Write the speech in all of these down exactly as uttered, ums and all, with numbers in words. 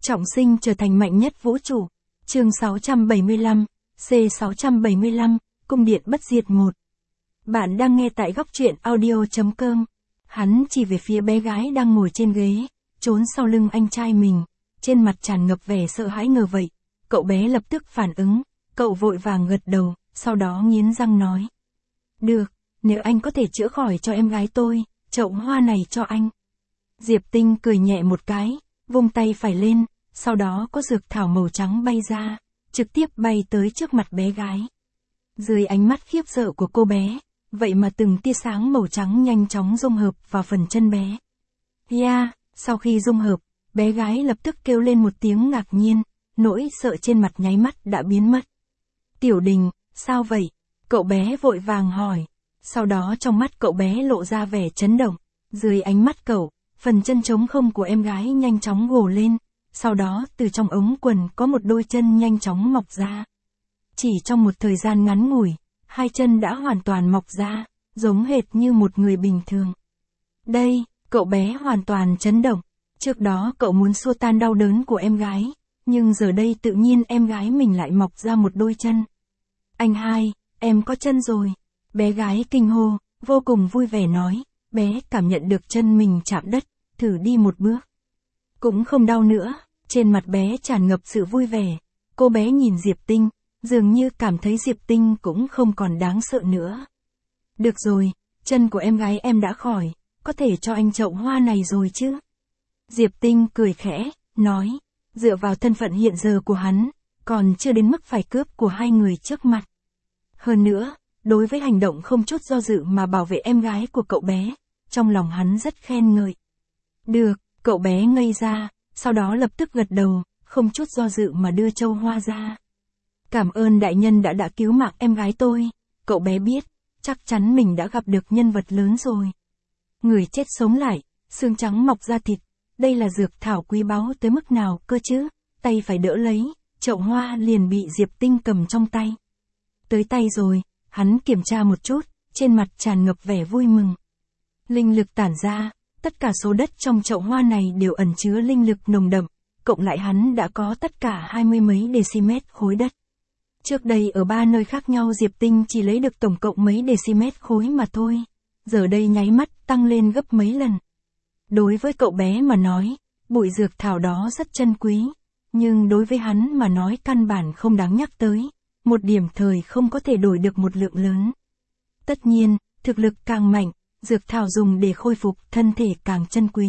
Trọng sinh trở thành mạnh nhất vũ trụ. Chương sáu trăm bảy mươi lăm, C sáu trăm bảy mươi lăm, Cung điện bất diệt một. Bạn đang nghe tại góc truyện audio chấm com. Hắn chỉ về phía bé gái đang ngồi trên ghế, trốn sau lưng anh trai mình, trên mặt tràn ngập vẻ sợ hãi ngờ vậy. Cậu bé lập tức phản ứng, cậu vội vàng gật đầu, sau đó nghiến răng nói. Được, nếu anh có thể chữa khỏi cho em gái tôi, chậu hoa này cho anh. Diệp Tinh cười nhẹ một cái, vung tay phải lên, sau đó có dược thảo màu trắng bay ra, trực tiếp bay tới trước mặt bé gái. Dưới ánh mắt khiếp sợ của cô bé, vậy mà từng tia sáng màu trắng nhanh chóng dung hợp vào phần chân bé. Yeah, sau khi dung hợp, bé gái lập tức kêu lên một tiếng ngạc nhiên, nỗi sợ trên mặt nháy mắt đã biến mất. Tiểu Đình, sao vậy? Cậu bé vội vàng hỏi. Sau đó trong mắt cậu bé lộ ra vẻ chấn động. Dưới ánh mắt cậu, phần chân trống không của em gái nhanh chóng gồ lên. Sau đó từ trong ống quần có một đôi chân nhanh chóng mọc ra. Chỉ trong một thời gian ngắn ngủi, hai chân đã hoàn toàn mọc ra, giống hệt như một người bình thường. Đây, cậu bé hoàn toàn chấn động. Trước đó cậu muốn xua tan đau đớn của em gái, nhưng giờ đây tự nhiên em gái mình lại mọc ra một đôi chân. Anh hai, em có chân rồi. Bé gái kinh hô, vô cùng vui vẻ nói, bé cảm nhận được chân mình chạm đất, thử đi một bước. Cũng không đau nữa, trên mặt bé tràn ngập sự vui vẻ. Cô bé nhìn Diệp Tinh, dường như cảm thấy Diệp Tinh cũng không còn đáng sợ nữa. Được rồi, chân của em gái em đã khỏi, có thể cho anh chậu hoa này rồi chứ. Diệp Tinh cười khẽ, nói, dựa vào thân phận hiện giờ của hắn, còn chưa đến mức phải cướp của hai người trước mặt. Hơn nữa, đối với hành động không chút do dự mà bảo vệ em gái của cậu bé, trong lòng hắn rất khen ngợi. Được, cậu bé ngây ra, sau đó lập tức gật đầu, không chút do dự mà đưa châu hoa ra. Cảm ơn đại nhân đã đã cứu mạng em gái tôi, cậu bé biết, chắc chắn mình đã gặp được nhân vật lớn rồi. Người chết sống lại, xương trắng mọc ra thịt, đây là dược thảo quý báu tới mức nào cơ chứ, tay phải đỡ lấy, chậu hoa liền bị Diệp Tinh cầm trong tay. Tới tay rồi, hắn kiểm tra một chút, trên mặt tràn ngập vẻ vui mừng. Linh lực tản ra, tất cả số đất trong chậu hoa này đều ẩn chứa linh lực nồng đậm, cộng lại hắn đã có tất cả hai mươi mấy decimet khối đất. Trước đây ở ba nơi khác nhau Diệp Tinh chỉ lấy được tổng cộng mấy decimet khối mà thôi, giờ đây nháy mắt tăng lên gấp mấy lần. Đối với cậu bé mà nói, bụi dược thảo đó rất chân quý, nhưng đối với hắn mà nói căn bản không đáng nhắc tới, một điểm thời không có thể đổi được một lượng lớn. Tất nhiên, thực lực càng mạnh, dược thảo dùng để khôi phục thân thể càng chân quý.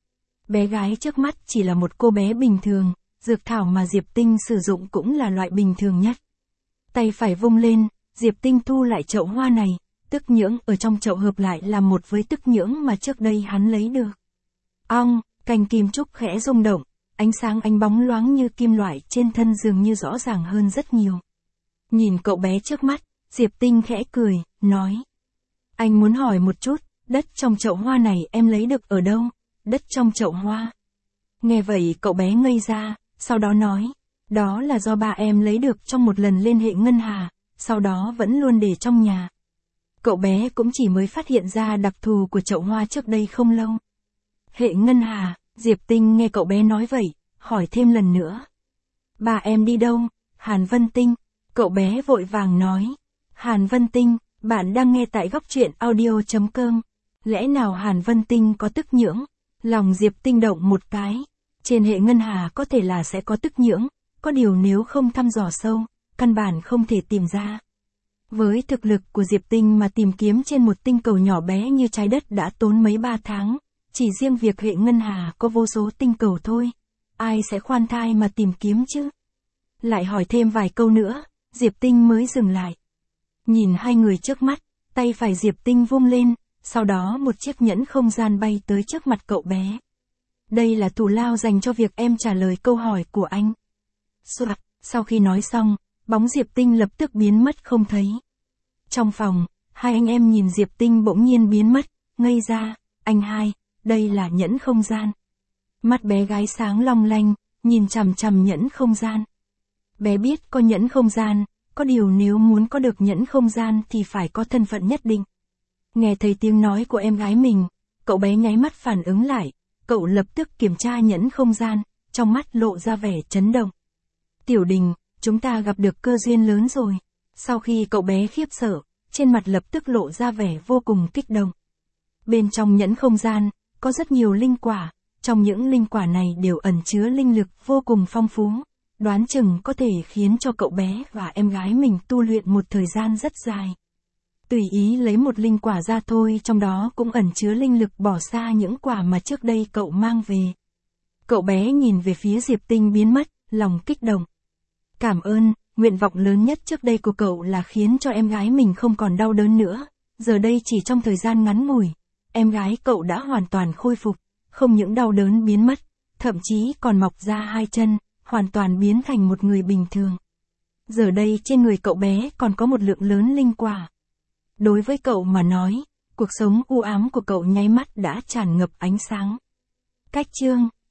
Bé gái trước mắt chỉ là một cô bé bình thường, dược thảo mà Diệp Tinh sử dụng cũng là loại bình thường nhất. Tay phải vung lên, Diệp Tinh thu lại chậu hoa này, tức nhưỡng ở trong chậu hợp lại là một với tức nhưỡng mà trước đây hắn lấy được. Ong, cành kim trúc khẽ rung động, ánh sáng ánh bóng loáng như kim loại trên thân dường như rõ ràng hơn rất nhiều. Nhìn cậu bé trước mắt, Diệp Tinh khẽ cười, nói. Anh muốn hỏi một chút, đất trong chậu hoa này em lấy được ở đâu? Đất trong chậu hoa. Nghe vậy cậu bé ngây ra, sau đó nói. Đó là do ba em lấy được trong một lần liên hệ ngân hà, sau đó vẫn luôn để trong nhà. Cậu bé cũng chỉ mới phát hiện ra đặc thù của chậu hoa trước đây không lâu. Hệ ngân hà, Diệp Tinh nghe cậu bé nói vậy, hỏi thêm lần nữa. Ba em đi đâu? Hàn Vân Tinh. Cậu bé vội vàng nói. Hàn Vân Tinh, bạn đang nghe tại góc truyện audio chấm com. Lẽ nào Hàn Vân Tinh có tức nhưỡng? Lòng Diệp Tinh động một cái. Trên hệ ngân hà có thể là sẽ có tức nhưỡng, có điều nếu không thăm dò sâu, căn bản không thể tìm ra. Với thực lực của Diệp Tinh mà tìm kiếm trên một tinh cầu nhỏ bé như trái đất đã tốn mấy ba tháng, chỉ riêng việc hệ ngân hà có vô số tinh cầu thôi, ai sẽ khoan thai mà tìm kiếm chứ? Lại hỏi thêm vài câu nữa, Diệp Tinh mới dừng lại. Nhìn hai người trước mắt, tay phải Diệp Tinh vung lên, sau đó một chiếc nhẫn không gian bay tới trước mặt cậu bé. Đây là thù lao dành cho việc em trả lời câu hỏi của anh. Soạt, sau khi nói xong, bóng Diệp Tinh lập tức biến mất không thấy. Trong phòng, hai anh em nhìn Diệp Tinh bỗng nhiên biến mất, ngây ra, anh hai, đây là nhẫn không gian. Mắt bé gái sáng long lanh, nhìn chằm chằm nhẫn không gian. Bé biết có nhẫn không gian, có điều nếu muốn có được nhẫn không gian thì phải có thân phận nhất định. Nghe thấy tiếng nói của em gái mình, cậu bé nháy mắt phản ứng lại, cậu lập tức kiểm tra nhẫn không gian, trong mắt lộ ra vẻ chấn động. Tiểu Đình, chúng ta gặp được cơ duyên lớn rồi. Sau khi cậu bé khiếp sợ, trên mặt lập tức lộ ra vẻ vô cùng kích động. Bên trong nhẫn không gian, có rất nhiều linh quả, trong những linh quả này đều ẩn chứa linh lực vô cùng phong phú, đoán chừng có thể khiến cho cậu bé và em gái mình tu luyện một thời gian rất dài. Tùy ý lấy một linh quả ra thôi, trong đó cũng ẩn chứa linh lực bỏ xa những quả mà trước đây cậu mang về. Cậu bé nhìn về phía Diệp Tinh biến mất, lòng kích động. Cảm ơn, nguyện vọng lớn nhất trước đây của cậu là khiến cho em gái mình không còn đau đớn nữa, giờ đây chỉ trong thời gian ngắn ngủi, em gái cậu đã hoàn toàn khôi phục, không những đau đớn biến mất, thậm chí còn mọc ra hai chân, hoàn toàn biến thành một người bình thường. Giờ đây trên người cậu bé còn có một lượng lớn linh quả. Đối với cậu mà nói, cuộc sống u ám của cậu nháy mắt đã tràn ngập ánh sáng. Cách chương